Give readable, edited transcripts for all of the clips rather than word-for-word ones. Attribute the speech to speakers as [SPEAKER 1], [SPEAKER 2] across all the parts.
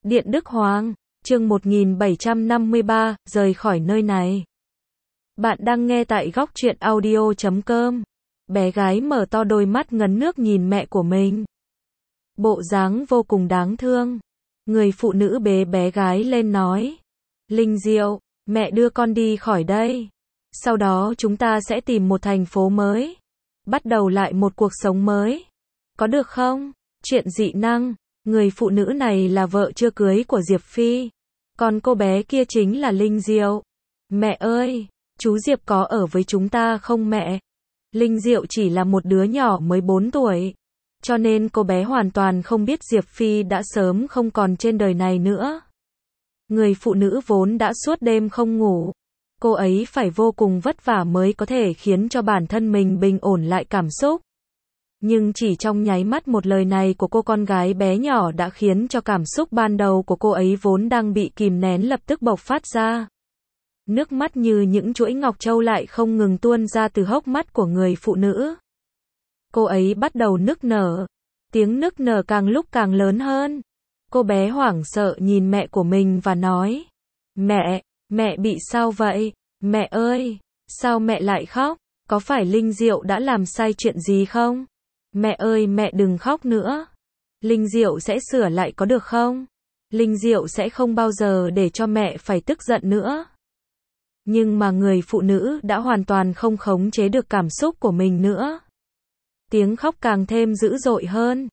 [SPEAKER 1] Điện Đức Hoàng, chương 1753, rời khỏi nơi này. Bạn đang nghe tại góc truyện audio.com. Bé gái mở to đôi mắt ngấn nước nhìn mẹ của mình. Bộ dáng vô cùng đáng thương. Người phụ nữ bế bé gái lên nói. Linh Diệu, mẹ đưa con đi khỏi đây. Sau đó chúng ta sẽ tìm một thành phố mới. Bắt đầu lại một cuộc sống mới. Có được không? Chuyện dị năng. Người phụ nữ này là vợ chưa cưới của Diệp Phi. Còn cô bé kia chính là Linh Diệu. Mẹ ơi, chú Diệp có ở với chúng ta không mẹ? Linh Diệu chỉ là một đứa nhỏ mới 4 tuổi. Cho nên cô bé hoàn toàn không biết Diệp Phi đã sớm không còn trên đời này nữa. Người phụ nữ vốn đã suốt đêm không ngủ. Cô ấy phải vô cùng vất vả mới có thể khiến cho bản thân mình bình ổn lại cảm xúc. Nhưng chỉ trong nháy mắt một lời này của cô con gái bé nhỏ đã khiến cho cảm xúc ban đầu của cô ấy vốn đang bị kìm nén lập tức bộc phát ra. Nước mắt như những chuỗi ngọc châu lại không ngừng tuôn ra từ hốc mắt của người phụ nữ. Cô ấy bắt đầu nức nở. Tiếng nức nở càng lúc càng lớn hơn. Cô bé hoảng sợ nhìn mẹ của mình và nói. Mẹ bị sao vậy? Mẹ ơi, sao mẹ lại khóc? Có phải Linh Diệu đã làm sai chuyện gì không? Mẹ ơi mẹ đừng khóc nữa. Linh Diệu sẽ sửa lại có được không? Linh Diệu sẽ không bao giờ để cho mẹ phải tức giận nữa. Nhưng mà người phụ nữ đã hoàn toàn không khống chế được cảm xúc của mình nữa. Tiếng khóc càng thêm dữ dội hơn.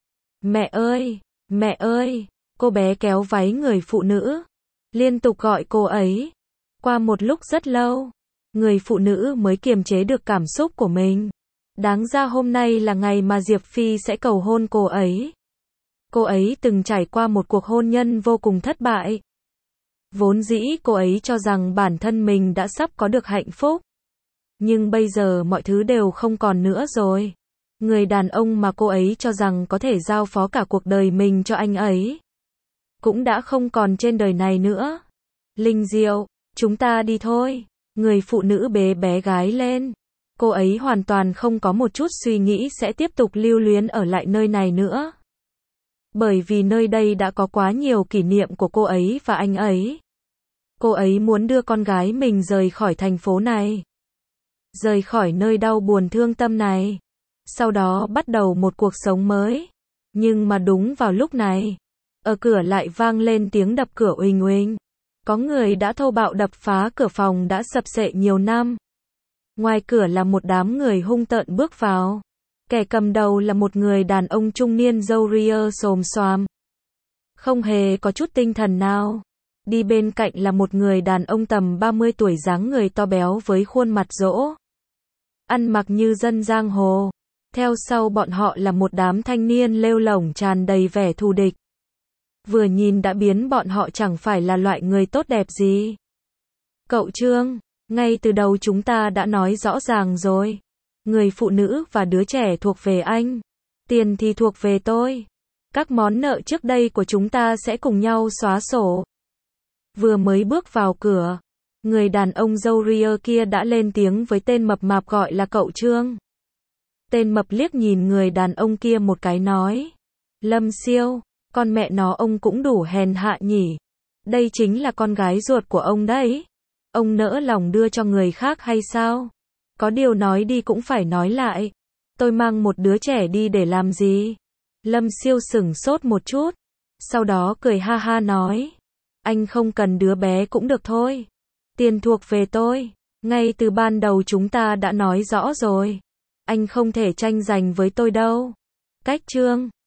[SPEAKER 1] Mẹ ơi, cô bé kéo váy người phụ nữ. Liên tục gọi cô ấy. Qua một lúc rất lâu, người phụ nữ mới kiềm chế được cảm xúc của mình. Đáng ra hôm nay là ngày mà Diệp Phi sẽ cầu hôn cô ấy. Cô ấy từng trải qua một cuộc hôn nhân vô cùng thất bại. Vốn dĩ cô ấy cho rằng bản thân mình đã sắp có được hạnh phúc. Nhưng bây giờ mọi thứ đều không còn nữa rồi. Người đàn ông mà cô ấy cho rằng có thể giao phó cả cuộc đời mình cho anh ấy cũng đã không còn trên đời này nữa. Linh Diệu, chúng ta đi thôi. Người phụ nữ bế bé gái lên. Cô ấy hoàn toàn không có một chút suy nghĩ sẽ tiếp tục lưu luyến ở lại nơi này nữa. Bởi vì nơi đây đã có quá nhiều kỷ niệm của cô ấy và anh ấy. Cô ấy muốn đưa con gái mình rời khỏi thành phố này. Rời khỏi nơi đau buồn thương tâm này. Sau đó bắt đầu một cuộc sống mới. Nhưng mà đúng vào lúc này, ở cửa lại vang lên tiếng đập cửa uỳnh uỳnh. Có người đã thô bạo đập phá cửa phòng đã sập xệ nhiều năm. Ngoài cửa là một đám người hung tợn bước vào. Kẻ cầm đầu là một người đàn ông trung niên râu ria xồm xoàm. Không hề có chút tinh thần nào. Đi bên cạnh là một người đàn ông tầm 30 tuổi dáng người to béo với khuôn mặt rỗ. Ăn mặc như dân giang hồ. Theo sau bọn họ là một đám thanh niên lêu lổng tràn đầy vẻ thù địch. Vừa nhìn đã biến bọn họ chẳng phải là loại người tốt đẹp gì. Cậu Trương, ngay từ đầu chúng ta đã nói rõ ràng rồi. Người phụ nữ và đứa trẻ thuộc về anh. Tiền thì thuộc về tôi. Các món nợ trước đây của chúng ta sẽ cùng nhau xóa sổ. Vừa mới bước vào cửa, người đàn ông râu ria kia đã lên tiếng với tên mập mạp gọi là cậu Trương. Tên mập liếc nhìn người đàn ông kia một cái nói. Lâm Siêu, con mẹ nó ông cũng đủ hèn hạ nhỉ. Đây chính là con gái ruột của ông đấy. Ông nỡ lòng đưa cho người khác hay sao? Có điều nói đi cũng phải nói lại. Tôi mang một đứa trẻ đi để làm gì? Lâm Siêu sửng sốt một chút. Sau đó cười ha ha nói. Anh không cần đứa bé cũng được thôi. Tiền thuộc về tôi. Ngay từ ban đầu chúng ta đã nói rõ rồi. Anh không thể tranh giành với tôi đâu. Cách Trương,